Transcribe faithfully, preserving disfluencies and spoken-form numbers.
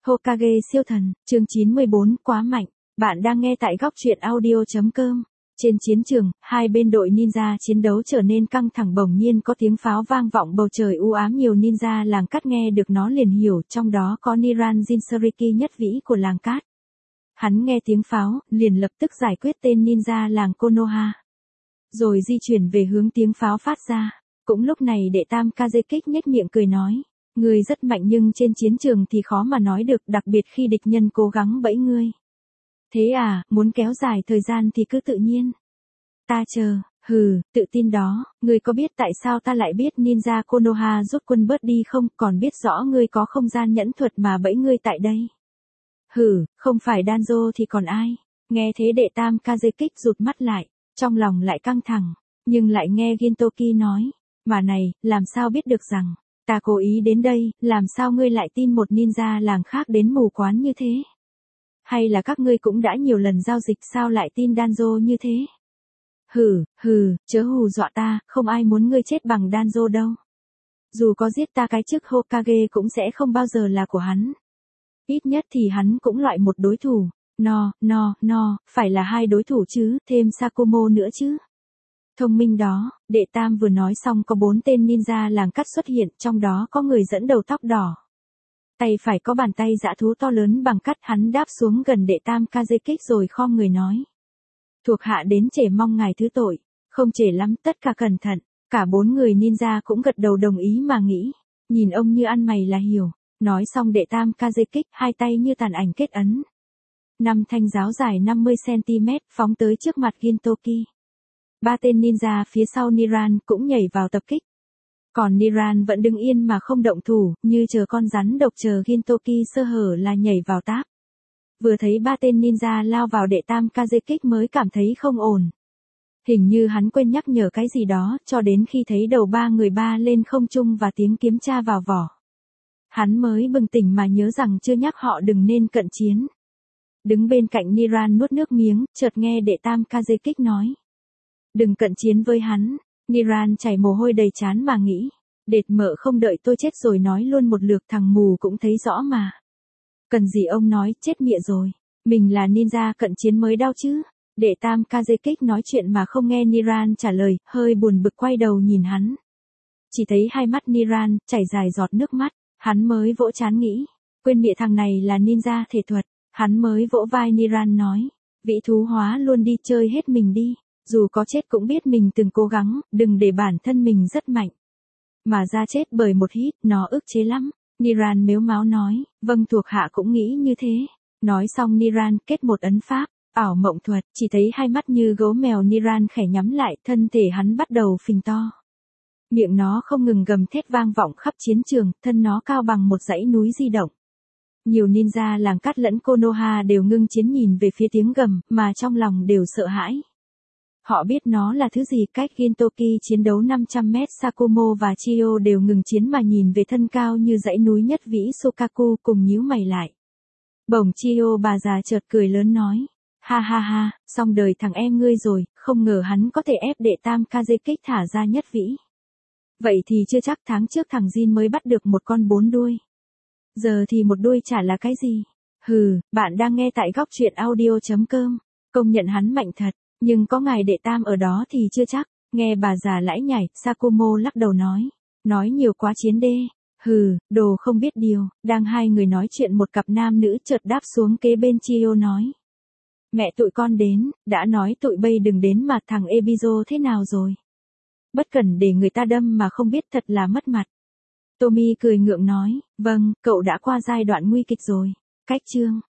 Hokage siêu thần, chương chín mươi bốn, quá mạnh. Bạn đang nghe tại góc truyện audio.com. Trên chiến trường, hai bên đội ninja chiến đấu trở nên căng thẳng, bỗng nhiên có tiếng pháo vang vọng bầu trời u ám, nhiều ninja làng cát nghe được nó liền hiểu, trong đó có Niran Jinchuriki nhất vĩ của làng cát. Hắn nghe tiếng pháo, liền lập tức giải quyết tên ninja làng Konoha. Rồi di chuyển về hướng tiếng pháo phát ra. Cũng lúc này đệ tam Kazekik nhếch miệng cười nói. Ngươi rất mạnh nhưng trên chiến trường thì khó mà nói được, đặc biệt khi địch nhân cố gắng bẫy ngươi. Thế à, muốn kéo dài thời gian thì cứ tự nhiên. Ta chờ, hừ, tự tin đó, ngươi có biết tại sao ta lại biết ninja Konoha rút quân bớt đi không, còn biết rõ ngươi có không gian nhẫn thuật mà bẫy ngươi tại đây. Hừ, không phải Danzo thì còn ai. Nghe thế đệ tam Kazekik rụt mắt lại, trong lòng lại căng thẳng, nhưng lại nghe Gintoki nói, mà này, làm sao biết được rằng, ta cố ý đến đây, làm sao ngươi lại tin một ninja làng khác đến mù quáng như thế? Hay là các ngươi cũng đã nhiều lần giao dịch sao lại tin Danzo như thế? Hừ, hừ, chớ hù dọa ta, không ai muốn ngươi chết bằng Danzo đâu. Dù có giết ta cái chức Hokage cũng sẽ không bao giờ là của hắn. Ít nhất thì hắn cũng loại một đối thủ. No, no, no, phải là hai đối thủ chứ, thêm Sakumo nữa chứ. Thông minh đó, đệ tam vừa nói xong có bốn tên ninja làng cát xuất hiện, trong đó có người dẫn đầu tóc đỏ. Tay phải có bàn tay dã thú to lớn bằng cát, hắn đáp xuống gần đệ tam Kazekik rồi khom người nói. Thuộc hạ đến trễ mong ngài thứ tội, không trễ lắm, tất cả cẩn thận, cả bốn người ninja cũng gật đầu đồng ý mà nghĩ, nhìn ông như ăn mày là hiểu, nói xong đệ tam Kazekik hai tay như tàn ảnh kết ấn. Năm thanh giáo dài năm mươi xăng-ti-mét phóng tới trước mặt Gintoki. Ba tên ninja phía sau Niran cũng nhảy vào tập kích. Còn Niran vẫn đứng yên mà không động thủ, như chờ con rắn độc chờ Gintoki sơ hở là nhảy vào táp. Vừa thấy ba tên ninja lao vào đệ tam Kazekik mới cảm thấy không ổn. Hình như hắn quên nhắc nhở cái gì đó, cho đến khi thấy đầu ba người ba lên không trung và tiếng kiếm tra vào vỏ. Hắn mới bừng tỉnh mà nhớ rằng chưa nhắc họ đừng nên cận chiến. Đứng bên cạnh Niran nuốt nước miếng, chợt nghe đệ tam Kazekik nói. Đừng cận chiến với hắn. Niran chảy mồ hôi đầy trán mà nghĩ. Đệt mợ không đợi tôi chết rồi nói luôn một lượt, thằng mù cũng thấy rõ mà. Cần gì ông nói, chết mịa rồi. Mình là ninja cận chiến mới đau chứ. Đệ tam Kazekik nói chuyện mà không nghe Niran trả lời, hơi buồn bực quay đầu nhìn hắn. Chỉ thấy hai mắt Niran chảy dài giọt nước mắt, hắn mới vỗ trán nghĩ. Quên mịa, thằng này là ninja thể thuật. Hắn mới vỗ vai Niran nói. Vĩ thú hóa luôn đi, chơi hết mình đi. Dù có chết cũng biết mình từng cố gắng, đừng để bản thân mình rất mạnh. Mà ra chết bởi một hít, nó ức chế lắm. Niran mếu máo nói, vâng thuộc hạ cũng nghĩ như thế. Nói xong Niran kết một ấn pháp, ảo mộng thuật, chỉ thấy hai mắt như gấu mèo Niran khẽ nhắm lại, thân thể hắn bắt đầu phình to. Miệng nó không ngừng gầm thét vang vọng khắp chiến trường, thân nó cao bằng một dãy núi di động. Nhiều ninja làng cát lẫn Konoha đều ngưng chiến nhìn về phía tiếng gầm, mà trong lòng đều sợ hãi. Họ biết nó là thứ gì, cách Gintoki chiến đấu năm trăm mét, Sakumo và Chio đều ngừng chiến mà nhìn về thân cao như dãy núi nhất vĩ Sokaku cùng nhíu mày lại. Bỗng Chio bà già chợt cười lớn nói. Ha ha ha, xong đời thằng em ngươi rồi, không ngờ hắn có thể ép đệ tam Kazekik thả ra nhất vĩ. Vậy thì chưa chắc, tháng trước thằng Jin mới bắt được một con bốn đuôi. Giờ thì một đuôi chả là cái gì. Hừ, bạn đang nghe tại góc truyện audio.com. Công nhận hắn mạnh thật. Nhưng có ngài đệ tam ở đó thì chưa chắc. Nghe bà già lãi nhảy, Sakumo lắc đầu nói. Nói nhiều quá chiến đê. Hừ, đồ không biết điều. Đang hai người nói chuyện, một cặp nam nữ chợt đáp xuống kế bên Chio nói. Mẹ tụi con đến, đã nói tụi bay đừng đến mà, thằng Ebizo thế nào rồi? Bất cần để người ta đâm mà không biết, thật là mất mặt. Tommy cười ngượng nói, vâng, cậu đã qua giai đoạn nguy kịch rồi. Cách chương.